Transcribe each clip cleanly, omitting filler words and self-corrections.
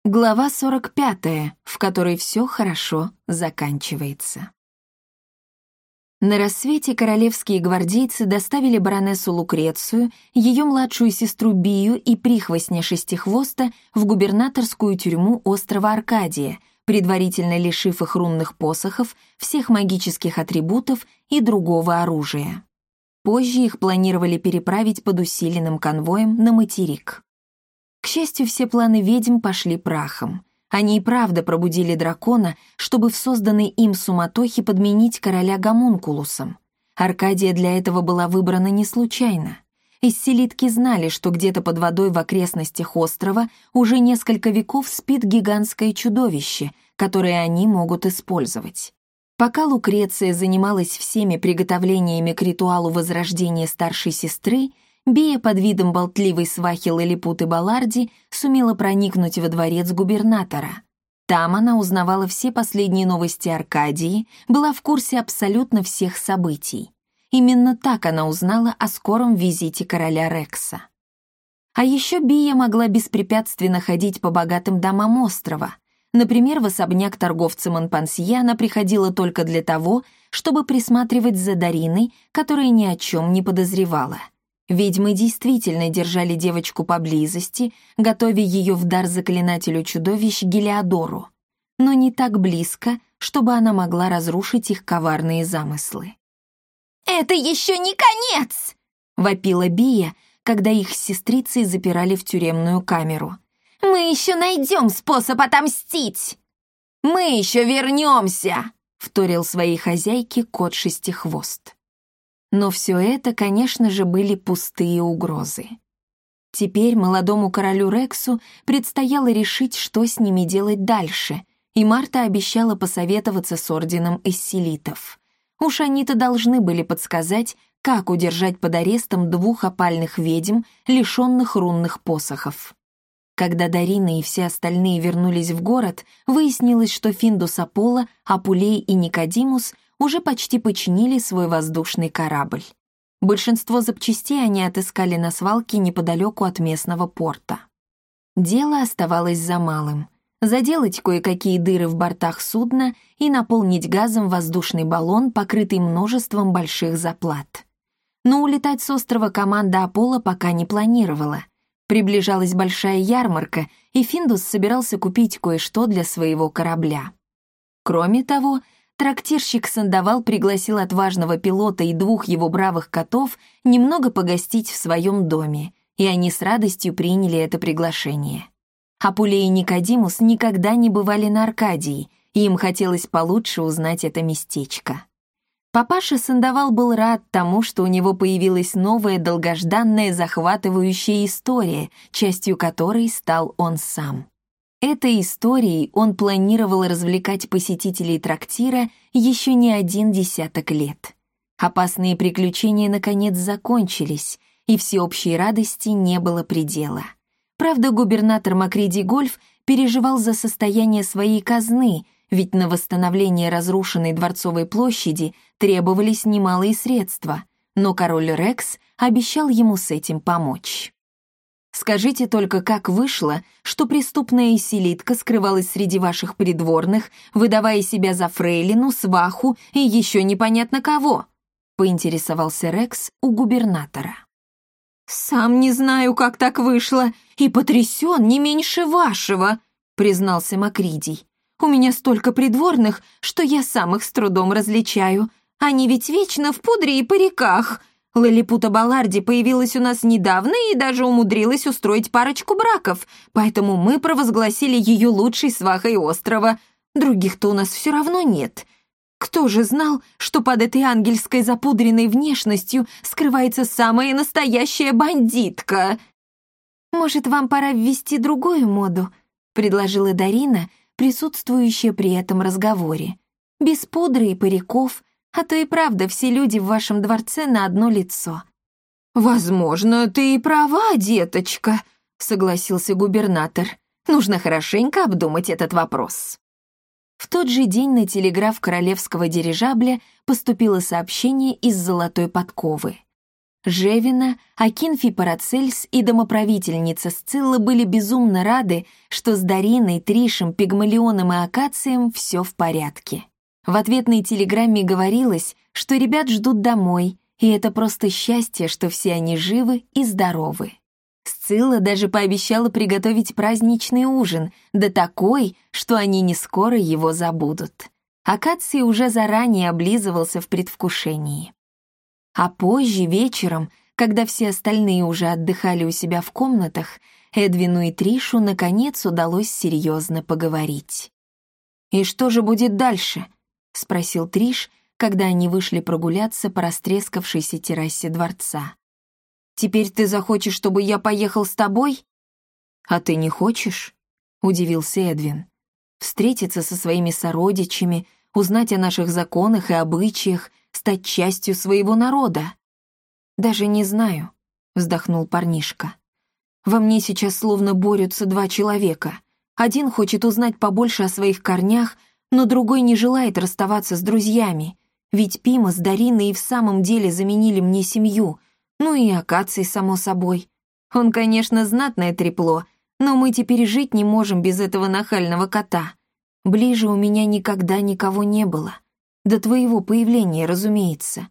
Глава 45, в которой все хорошо заканчивается. На рассвете королевские гвардейцы доставили баронессу Лукрецию, ее младшую сестру Бию и прихвостня Шестихвоста в губернаторскую тюрьму острова Аркадия, предварительно лишив их рунных посохов, всех магических атрибутов и другого оружия. Позже их планировали переправить под усиленным конвоем на материк. К счастью, все планы ведьм пошли прахом. Они и правда пробудили дракона, чтобы в созданной им суматохе подменить короля гомункулусом. Аркадия для этого была выбрана не случайно. Исселитки знали, что где-то под водой в окрестностях острова уже несколько веков спит гигантское чудовище, которое они могут использовать. Пока Лукреция занималась всеми приготовлениями к ритуалу возрождения старшей сестры, Бия под видом болтливой свахи Лилипуты Балларди сумела проникнуть во дворец губернатора. Там она узнавала все последние новости Аркадии, была в курсе абсолютно всех событий. Именно так она узнала о скором визите короля Рекса. А еще Бия могла беспрепятственно ходить по богатым домам острова. Например, в особняк торговца Монпансье она приходила только для того, чтобы присматривать за Дариной, которая ни о чем не подозревала. Ведьмы действительно держали девочку поблизости, готовя ее в дар заклинателю чудовищ Гелиодору, но не так близко, чтобы она могла разрушить их коварные замыслы. «Это еще не конец!» — вопила Бия, когда их с сестрицей запирали в тюремную камеру. «Мы еще найдем способ отомстить!» «Мы еще вернемся!» — вторил своей хозяйке кот Шестихвост. Но все это, конечно же, были пустые угрозы. Теперь молодому королю Рексу предстояло решить, что с ними делать дальше, и Марта обещала посоветоваться с орденом эсселитов. Уж они-то должны были подсказать, как удержать под арестом двух опальных ведьм, лишенных рунных посохов. Когда Дарина и все остальные вернулись в город, выяснилось, что Финдус Аполло, Апулей и Никодимус уже почти починили свой воздушный корабль. Большинство запчастей они отыскали на свалке неподалеку от местного порта. Дело оставалось за малым — заделать кое-какие дыры в бортах судна и наполнить газом воздушный баллон, покрытый множеством больших заплат. Но улетать с острова команда Аполло пока не планировала. Приближалась большая ярмарка, и Финдус собирался купить кое-что для своего корабля. Кроме того, трактирщик Сандовал пригласил отважного пилота и двух его бравых котов немного погостить в своем доме, и они с радостью приняли это приглашение. Апулей и Никодимус никогда не бывали на Аркадии, и им хотелось получше узнать это местечко. Папаша Сандовал был рад тому, что у него появилась новая долгожданная захватывающая история, частью которой стал он сам. Этой историей он планировал развлекать посетителей трактира еще не 10 лет. Опасные приключения наконец закончились, и всеобщей радости не было предела. Правда, губернатор Макриди Гольф переживал за состояние своей казны, ведь на восстановление разрушенной Дворцовой площади требовались немалые средства, но король Рекс обещал ему с этим помочь. Скажите только, как вышло, что преступная эсселитка скрывалась среди ваших придворных, выдавая себя за фрейлину, сваху и еще непонятно кого?» — поинтересовался Рекс у губернатора. «Сам не знаю, как так вышло, и потрясен не меньше вашего», — признался Макридий. «У меня столько придворных, что я сам их с трудом различаю. Они ведь вечно в пудре и париках. Лилипута Балларди появилась у нас недавно и даже умудрилась устроить парочку браков, поэтому мы провозгласили ее лучшей свахой острова. Других-то у нас все равно нет. Кто же знал, что под этой ангельской запудренной внешностью скрывается самая настоящая бандитка?» «Может, вам пора ввести другую моду?» — предложила Дарина, присутствующая при этом разговоре. «Без пудры и париков, а то и правда все люди в вашем дворце на одно лицо». «Возможно, ты и права, деточка», — согласился губернатор. «Нужно хорошенько обдумать этот вопрос». В тот же день на телеграф королевского дирижабля поступило сообщение из Золотой Подковы. Жевина, Акинфий Парацельс и домоправительница Сцилла были безумно рады, что с Дариной, Тришем, Пигмалионом и Акацием все в порядке. В ответной телеграмме говорилось, что ребят ждут домой, и это просто счастье, что все они живы и здоровы. Сцилла даже пообещала приготовить праздничный ужин, да такой, что они не скоро его забудут. Акаций уже заранее облизывался в предвкушении. А позже, вечером, когда все остальные уже отдыхали у себя в комнатах, Эдвину и Тришу наконец удалось серьезно поговорить. «И что же будет дальше?» — спросил Триш, когда они вышли прогуляться по растрескавшейся террасе дворца. «Теперь ты захочешь, чтобы я поехал с тобой?» «А ты не хочешь?» — удивился Эдвин. «Встретиться со своими сородичами, узнать о наших законах и обычаях, стать частью своего народа». «Даже не знаю», — вздохнул парнишка. «Во мне сейчас словно борются два человека. Один хочет узнать побольше о своих корнях, но другой не желает расставаться с друзьями. Ведь Пима с Дариной и в самом деле заменили мне семью, ну и Акаций, само собой. Он, конечно, знатное трепло, но мы теперь жить не можем без этого нахального кота. Ближе у меня никогда никого не было. До твоего появления, разумеется.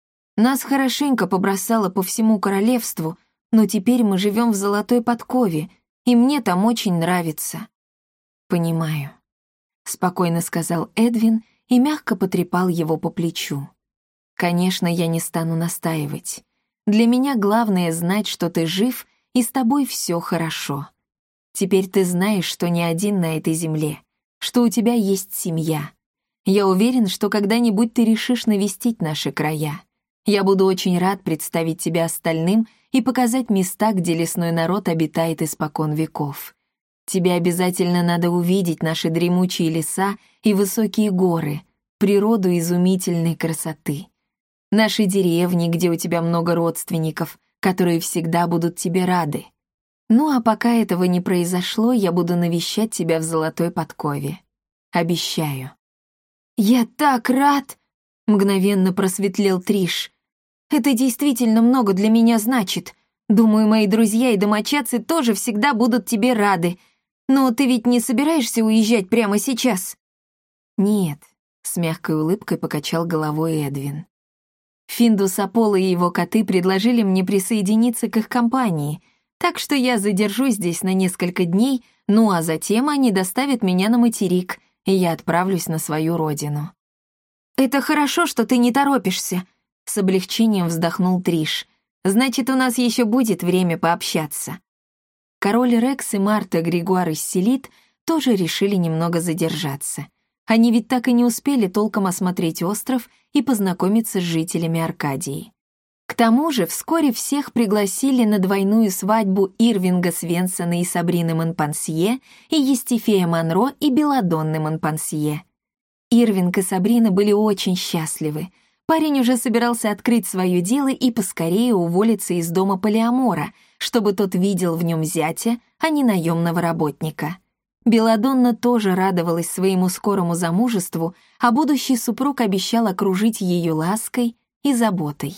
Нас хорошенько побросало по всему королевству, но теперь мы живем в Золотой Подкове, и мне там очень нравится». «Понимаю», — спокойно сказал Эдвин и мягко потрепал его по плечу. «Конечно, я не стану настаивать. Для меня главное знать, что ты жив, и с тобой все хорошо. Теперь ты знаешь, что не один на этой земле, что у тебя есть семья. Я уверен, что когда-нибудь ты решишь навестить наши края. Я буду очень рад представить тебя остальным и показать места, где лесной народ обитает испокон веков. Тебе обязательно надо увидеть наши дремучие леса и высокие горы, природу изумительной красоты. Наши деревни, где у тебя много родственников, которые всегда будут тебе рады. Ну а пока этого не произошло, я буду навещать тебя в Золотой Подкове. Обещаю». «Я так рад!» — мгновенно просветлел Триш. «Это действительно много для меня значит. Думаю, мои друзья и домочадцы тоже всегда будут тебе рады. Но ты ведь не собираешься уезжать прямо сейчас?» «Нет», — с мягкой улыбкой покачал головой Эдвин. «Финдус Аполло и его коты предложили мне присоединиться к их компании, так что я задержусь здесь на несколько дней, ну а затем они доставят меня на материк, и я отправлюсь на свою родину». «Это хорошо, что ты не торопишься», — с облегчением вздохнул Триш. «Значит, у нас еще будет время пообщаться». Король Рекс и Марта Григуар из Селит тоже решили немного задержаться. Они ведь так и не успели толком осмотреть остров и познакомиться с жителями Аркадии. К тому же вскоре всех пригласили на двойную свадьбу Ирвинга Свенсона и Сабрины Монпансье и Естифея Монро и Беладонны Монпансье. Ирвинг и Сабрина были очень счастливы. Парень уже собирался открыть свое дело и поскорее уволиться из дома Полиамора, чтобы тот видел в нем зятя, а не наемного работника. Беладонна тоже радовалась своему скорому замужеству, а будущий супруг обещал окружить ее лаской и заботой.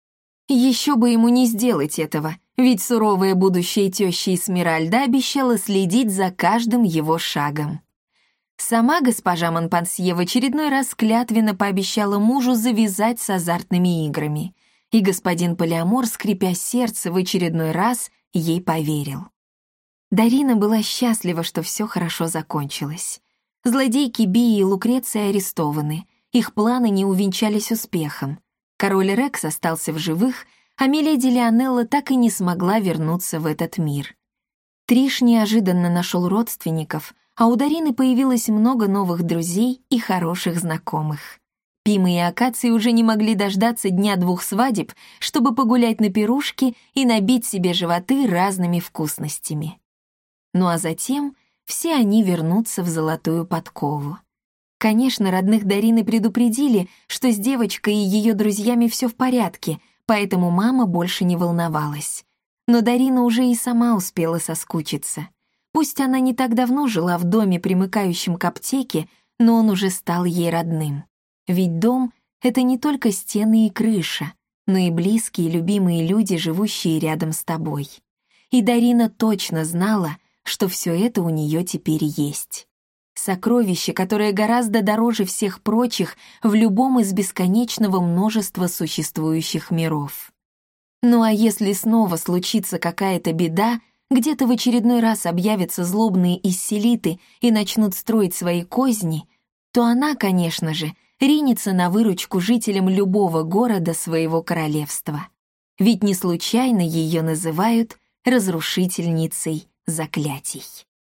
Еще бы ему не сделать этого, ведь суровая будущая теща Эсмеральда обещала следить за каждым его шагом. Сама госпожа Монпансье в очередной раз клятвенно пообещала мужу завязать с азартными играми, и господин Полиамор, скрипя сердце, в очередной раз ей поверил. Дарина была счастлива, что все хорошо закончилось. Злодейки Бии и Лукреция арестованы, их планы не увенчались успехом. Король Рекс остался в живых, а миледи Леонелла так и не смогла вернуться в этот мир. Триш неожиданно нашел родственников, а у Дарины появилось много новых друзей и хороших знакомых. Пима и Акаций уже не могли дождаться дня двух свадеб, чтобы погулять на пирушке и набить себе животы разными вкусностями. Ну а затем все они вернутся в Золотую Подкову. Конечно, родных Дарины предупредили, что с девочкой и ее друзьями все в порядке, поэтому мама больше не волновалась. Но Дарина уже и сама успела соскучиться. Пусть она не так давно жила в доме, примыкающем к аптеке, но он уже стал ей родным. Ведь дом — это не только стены и крыша. но и близкие, любимые люди, живущие рядом с тобой. И Дарина точно знала, что все это у нее теперь есть. Сокровище, которое гораздо дороже всех прочих в любом из бесконечного множества существующих миров. Ну а если снова случится какая-то беда, где-то в очередной раз объявятся злобные исселиты и начнут строить свои козни, то она, конечно же, ринется на выручку жителям любого города своего королевства. Ведь не случайно ее называют разрушительницей заклятий.